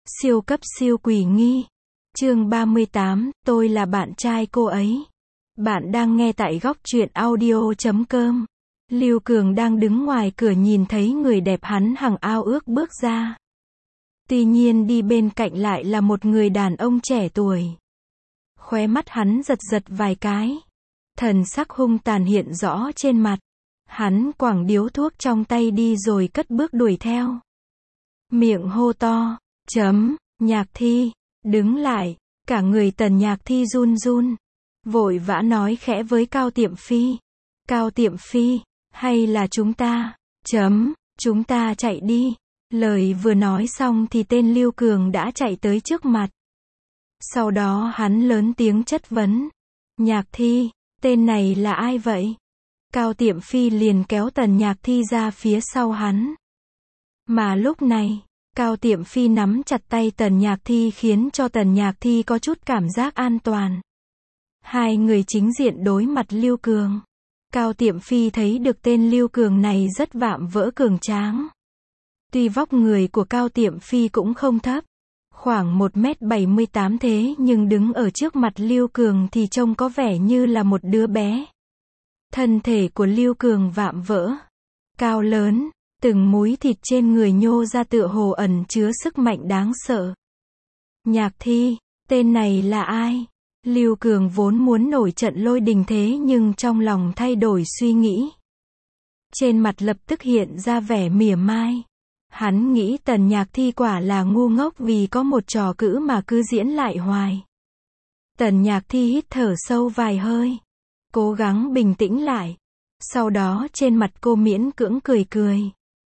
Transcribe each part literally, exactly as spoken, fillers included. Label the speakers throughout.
Speaker 1: Siêu cấp siêu quỷ nghi. Chương ba mươi tám, tôi là bạn trai cô ấy. Bạn đang nghe tại góc truyện audio chấm com. Lưu Cường đang đứng ngoài cửa nhìn thấy người đẹp hắn hằng ao ước bước ra. Tuy nhiên đi bên cạnh lại là một người đàn ông trẻ tuổi. Khóe mắt hắn giật giật vài cái. Thần sắc hung tàn hiện rõ trên mặt. Hắn quẳng điếu thuốc trong tay đi rồi cất bước đuổi theo. Miệng hô to, chấm, Nhạc Thi, đứng lại, cả người Tần Nhạc Thi run run. Vội vã nói khẽ với Cao Tiệm Phi. Cao Tiệm Phi, hay là chúng ta, chấm, chúng ta chạy đi. Lời vừa nói xong thì tên Lưu Cường đã chạy tới trước mặt. Sau đó hắn lớn tiếng chất vấn. Nhạc Thi, tên này là ai vậy? Cao Tiệm Phi liền kéo Tần Nhạc Thi ra phía sau hắn. Mà lúc này, Cao Tiệm Phi nắm chặt tay Tần Nhạc Thi khiến cho Tần Nhạc Thi có chút cảm giác an toàn. Hai người chính diện đối mặt Lưu Cường. Cao Tiệm Phi thấy được tên Lưu Cường này rất vạm vỡ cường tráng. Tuy vóc người của Cao Tiệm Phi cũng không thấp, khoảng một mét bảy mươi tám thế nhưng đứng ở trước mặt Lưu Cường thì trông có vẻ như là một đứa bé. Thân thể của Lưu Cường vạm vỡ, cao lớn, từng múi thịt trên người nhô ra tựa hồ ẩn chứa sức mạnh đáng sợ. Nhạc Thi, tên này là ai? Lưu Cường vốn muốn nổi trận lôi đình thế nhưng trong lòng thay đổi suy nghĩ. Trên mặt lập tức hiện ra vẻ mỉa mai. Hắn nghĩ Tần Nhạc Thi quả là ngu ngốc vì có một trò cữ mà cứ diễn lại hoài. Tần Nhạc Thi hít thở sâu vài hơi, cố gắng bình tĩnh lại. Sau đó trên mặt cô miễn cưỡng cười cười.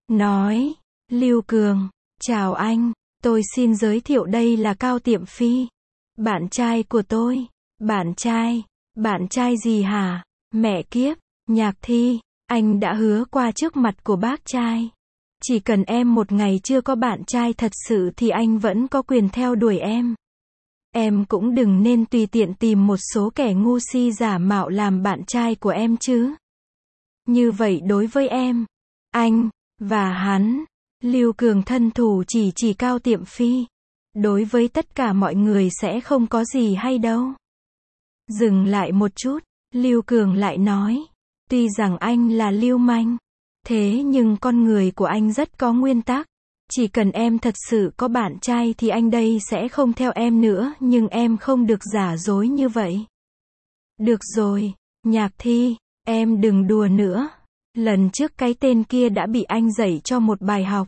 Speaker 1: Nói, Lưu Cường, chào anh, tôi xin giới thiệu đây là Cao Tiệm Phi. Bạn trai của tôi. Bạn trai? Bạn trai gì hả? Mẹ kiếp, Nhạc Thi, anh đã hứa qua trước mặt của bác trai. Chỉ cần em một ngày chưa có bạn trai thật sự thì anh vẫn có quyền theo đuổi em. Em cũng đừng nên tùy tiện tìm một số kẻ ngu si giả mạo làm bạn trai của em chứ. Như vậy đối với em, anh, và hắn, Lưu Cường thân thủ chỉ chỉ Cao Tiệm Phi. Đối với tất cả mọi người sẽ không có gì hay đâu. Dừng lại một chút, Lưu Cường lại nói. Tuy rằng anh là lưu manh, thế nhưng con người của anh rất có nguyên tắc. Chỉ cần em thật sự có bạn trai thì anh đây sẽ không theo em nữa, nhưng em không được giả dối như vậy. Được rồi, Nhạc Thi, em đừng đùa nữa. Lần trước cái tên kia đã bị anh dạy cho một bài học.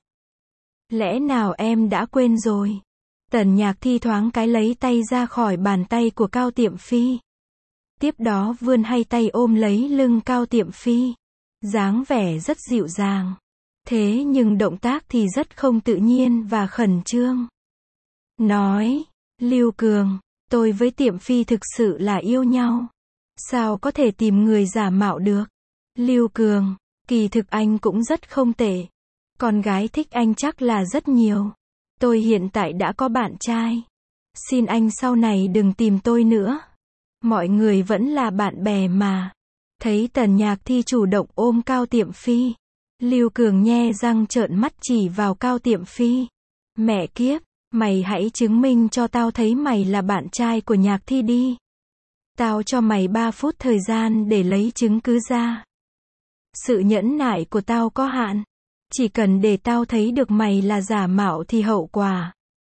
Speaker 1: Lẽ nào em đã quên rồi? Tần Nhạc Thi thoáng cái lấy tay ra khỏi bàn tay của Cao Tiệm Phi. Tiếp đó vươn hai tay ôm lấy lưng Cao Tiệm Phi. Dáng vẻ rất dịu dàng. Thế nhưng động tác thì rất không tự nhiên và khẩn trương. Nói, Lưu Cường, tôi với Tiệm Phi thực sự là yêu nhau. Sao có thể tìm người giả mạo được? Lưu Cường, kỳ thực anh cũng rất không tệ. Con gái thích anh chắc là rất nhiều. Tôi hiện tại đã có bạn trai. Xin anh sau này đừng tìm tôi nữa. Mọi người vẫn là bạn bè mà. Thấy Tần Nhạc Thi chủ động ôm Cao Tiệm Phi. Lưu Cường nhe răng trợn mắt chỉ vào Cao Tiệm Phi. Mẹ kiếp, mày hãy chứng minh cho tao thấy mày là bạn trai của Nhạc Thi đi. Tao cho mày ba phút thời gian để lấy chứng cứ ra. Sự nhẫn nại của tao có hạn. Chỉ cần để tao thấy được mày là giả mạo thì hậu quả.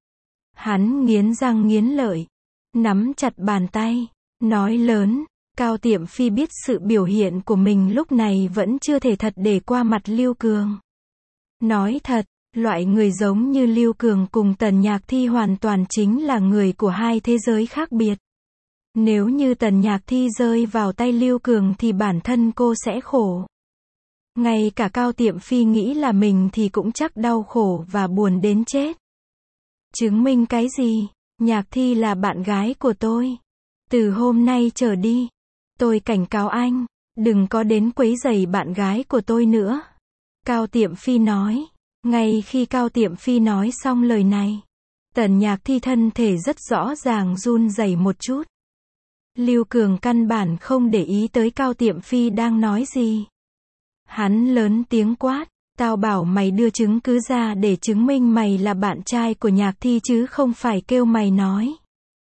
Speaker 1: Hắn nghiến răng nghiến lợi, nắm chặt bàn tay, nói lớn. Cao Tiệm Phi biết sự biểu hiện của mình lúc này vẫn chưa thể thật để qua mặt Lưu Cường. Nói thật, loại người giống như Lưu Cường cùng Tần Nhạc Thi hoàn toàn chính là người của hai thế giới khác biệt. Nếu như Tần Nhạc Thi rơi vào tay Lưu Cường thì bản thân cô sẽ khổ. Ngay cả Cao Tiệm Phi nghĩ là mình thì cũng chắc đau khổ và buồn đến chết. Chứng minh cái gì? Nhạc Thi là bạn gái của tôi. Từ hôm nay trở đi, tôi cảnh cáo anh, đừng có đến quấy rầy bạn gái của tôi nữa. Cao Tiệm Phi nói. Ngay khi Cao Tiệm Phi nói xong lời này, Tần Nhạc Thi thân thể rất rõ ràng run rẩy một chút. Lưu Cường căn bản không để ý tới Cao Tiệm Phi đang nói gì. Hắn lớn tiếng quát, Tao bảo mày đưa chứng cứ ra để chứng minh mày là bạn trai của Nhạc Thi chứ không phải kêu mày nói.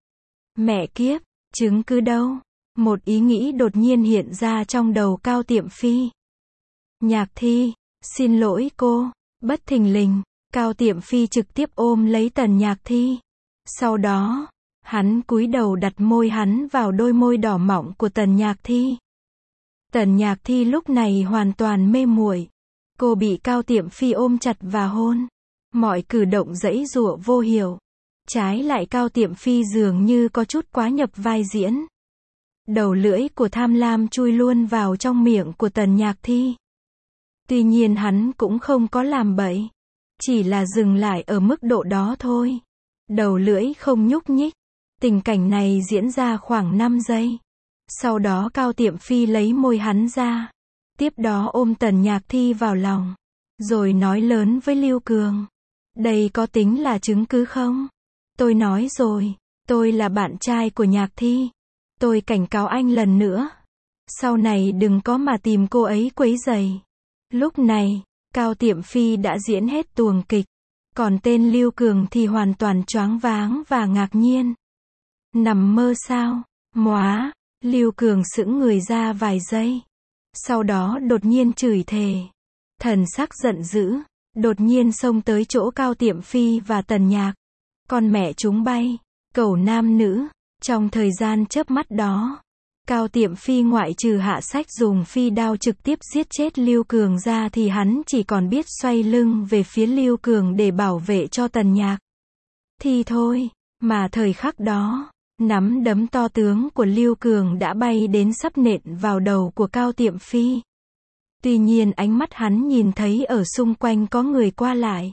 Speaker 1: Mẹ kiếp, chứng cứ đâu? Một ý nghĩ đột nhiên hiện ra trong đầu Cao Tiệm Phi. Nhạc Thi, xin lỗi cô. Bất thình lình, Cao Tiệm Phi trực tiếp ôm lấy Tần Nhạc Thi. Sau đó, hắn cúi đầu đặt môi hắn vào đôi môi đỏ mọng của Tần Nhạc Thi. Tần Nhạc Thi lúc này hoàn toàn mê muội. Cô bị Cao Tiệm Phi ôm chặt và hôn. Mọi cử động giãy giụa vô hiểu. Trái lại Cao Tiệm Phi dường như có chút quá nhập vai diễn. Đầu lưỡi của tham lam chui luôn vào trong miệng của Tần Nhạc Thi. Tuy nhiên hắn cũng không có làm bậy. Chỉ là dừng lại ở mức độ đó thôi. Đầu lưỡi không nhúc nhích. Tình cảnh này diễn ra khoảng năm giây. Sau đó Cao Tiệm Phi lấy môi hắn ra. Tiếp đó ôm Tần Nhạc Thi vào lòng. Rồi nói lớn với Lưu Cường. Đây có tính là chứng cứ không? Tôi nói rồi. Tôi là bạn trai của Nhạc Thi. Tôi cảnh cáo anh lần nữa. Sau này đừng có mà tìm cô ấy quấy rầy. Lúc này, Cao Tiệm Phi đã diễn hết tuồng kịch. Còn tên Lưu Cường thì hoàn toàn choáng váng và ngạc nhiên. Nằm mơ sao? Móa! Lưu Cường sững người ra vài giây. Sau đó đột nhiên chửi thề. Thần sắc giận dữ. Đột nhiên xông tới chỗ Cao Tiệm Phi và Tần Nhạc. Con mẹ chúng bay. Cẩu nam nữ. Trong thời gian chớp mắt đó, Cao Tiệm Phi ngoại trừ hạ sách dùng phi đao trực tiếp giết chết Lưu Cường ra thì hắn chỉ còn biết xoay lưng về phía Lưu Cường để bảo vệ cho Tần Nhạc. Thì thôi, mà thời khắc đó, nắm đấm to tướng của Lưu Cường đã bay đến sắp nện vào đầu của Cao Tiệm Phi. Tuy nhiên ánh mắt hắn nhìn thấy ở xung quanh có người qua lại.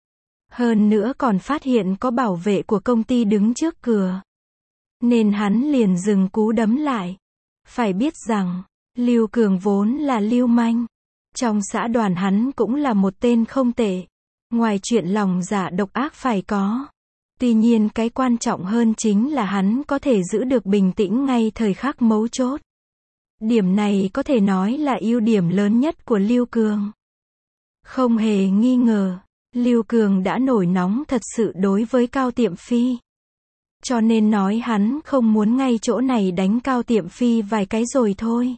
Speaker 1: Hơn nữa còn phát hiện có bảo vệ của công ty đứng trước cửa. Nên hắn liền dừng cú đấm lại. Phải biết rằng, Lưu Cường vốn là lưu manh. Trong xã đoàn hắn cũng là một tên không tệ. Ngoài chuyện lòng dạ độc ác phải có. Tuy nhiên cái quan trọng hơn chính là hắn có thể giữ được bình tĩnh ngay thời khắc mấu chốt. Điểm này có thể nói là ưu điểm lớn nhất của Lưu Cường. Không hề nghi ngờ, Lưu Cường đã nổi nóng thật sự đối với Cao Tiệm Phi. Cho nên nói hắn không muốn ngay chỗ này đánh Cao Tiệm Phi vài cái rồi thôi.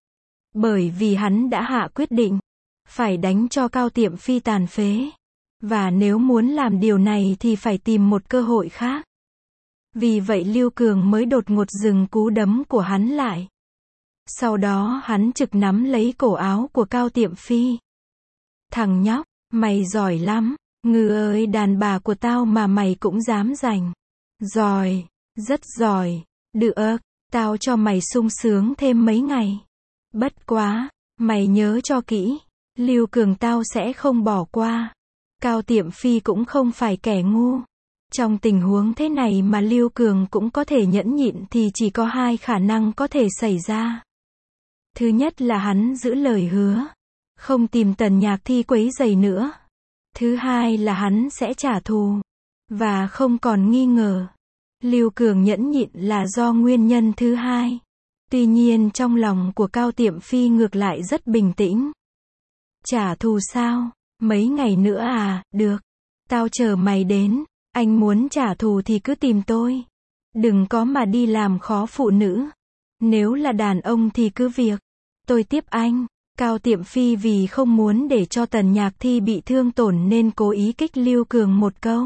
Speaker 1: Bởi vì hắn đã hạ quyết định, phải đánh cho Cao Tiệm Phi tàn phế. Và nếu muốn làm điều này thì phải tìm một cơ hội khác. Vì vậy Lưu Cường mới đột ngột dừng cú đấm của hắn lại. Sau đó hắn trực nắm lấy cổ áo của Cao Tiệm Phi. Thằng nhóc, mày giỏi lắm, ngừ ơi đàn bà của tao mà mày cũng dám giành. Giỏi, rất giỏi, được, tao cho mày sung sướng thêm mấy ngày. Bất quá, mày nhớ cho kỹ, Lưu Cường tao sẽ không bỏ qua. Cao Tiệm Phi cũng không phải kẻ ngu. Trong tình huống thế này mà Lưu Cường cũng có thể nhẫn nhịn thì chỉ có hai khả năng có thể xảy ra. Thứ nhất là hắn giữ lời hứa, không tìm Tần Nhạc Thi quấy rầy nữa. Thứ hai là hắn sẽ trả thù. Và không còn nghi ngờ, Lưu Cường nhẫn nhịn là do nguyên nhân thứ hai. Tuy nhiên trong lòng của Cao Tiệm Phi ngược lại rất bình tĩnh. Trả thù sao? Mấy ngày nữa à? Được. Tao chờ mày đến. Anh muốn trả thù thì cứ tìm tôi. Đừng có mà đi làm khó phụ nữ. Nếu là đàn ông thì cứ việc. Tôi tiếp anh. Cao Tiệm Phi vì không muốn để cho Tần Nhạc Thi bị thương tổn nên cố ý kích Lưu Cường một câu.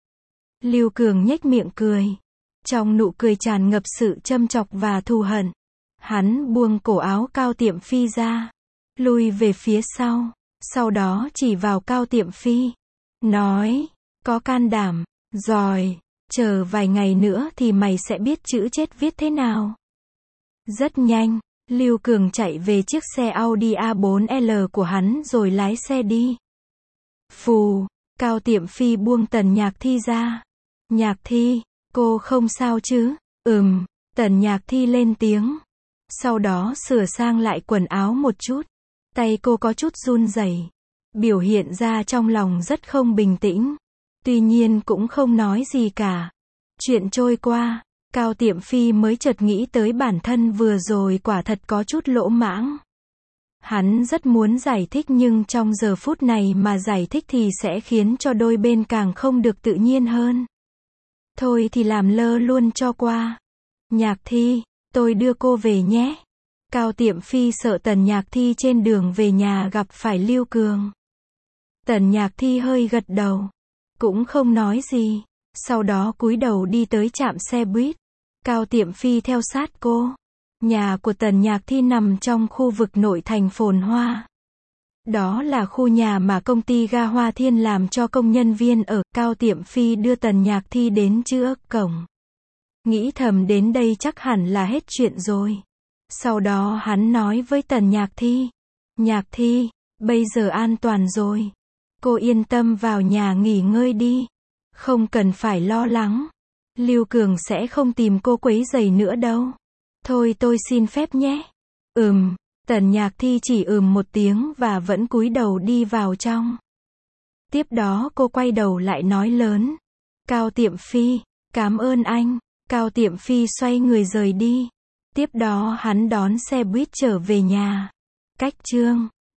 Speaker 1: Lưu Cường nhếch miệng cười. Trong nụ cười tràn ngập sự châm chọc và thù hận. Hắn buông cổ áo Cao Tiệm Phi ra. Lui về phía sau. Sau đó chỉ vào Cao Tiệm Phi. Nói, có can đảm, giỏi, chờ vài ngày nữa thì mày sẽ biết chữ chết viết thế nào. Rất nhanh, Lưu Cường chạy về chiếc xe Audi A bốn L của hắn rồi lái xe đi. Phù, Cao Tiệm Phi buông Tần Nhạc Thi ra. Nhạc Thi, cô không sao chứ? Ừm, Tần Nhạc Thi lên tiếng. Sau đó sửa sang lại quần áo một chút. Tay cô có chút run rẩy, biểu hiện ra trong lòng rất không bình tĩnh. Tuy nhiên cũng không nói gì cả. Chuyện trôi qua, Cao Tiệm Phi mới chợt nghĩ tới bản thân vừa rồi quả thật có chút lỗ mãng. Hắn rất muốn giải thích nhưng trong giờ phút này mà giải thích thì sẽ khiến cho đôi bên càng không được tự nhiên hơn. Thôi thì làm lơ luôn cho qua. Nhạc Thi, tôi đưa cô về nhé. Cao Tiệm Phi sợ Tần Nhạc Thi trên đường về nhà gặp phải Lưu Cường. Tần Nhạc Thi hơi gật đầu, cũng không nói gì, sau đó cúi đầu đi tới trạm xe buýt. Cao Tiệm Phi theo sát cô. Nhà của Tần Nhạc Thi nằm trong khu vực nội thành phồn hoa. Đó là khu nhà mà công ty ga Hoa Thiên làm cho công nhân viên ở. Cao Tiệm Phi đưa Tần Nhạc Thi đến trước cổng. Nghĩ thầm đến đây chắc hẳn là hết chuyện rồi. Sau đó hắn nói với Tần Nhạc Thi. Nhạc Thi, bây giờ an toàn rồi. Cô yên tâm vào nhà nghỉ ngơi đi. Không cần phải lo lắng. Lưu Cường sẽ không tìm cô quấy rầy nữa đâu. Thôi tôi xin phép nhé. Ừm, Tần Nhạc Thi chỉ ừm một tiếng và vẫn cúi đầu đi vào trong. Tiếp đó cô quay đầu lại nói lớn. Cao Tiệm Phi, cảm ơn anh. Cao Tiệm Phi xoay người rời đi. Tiếp đó hắn đón xe buýt trở về nhà. Cách chương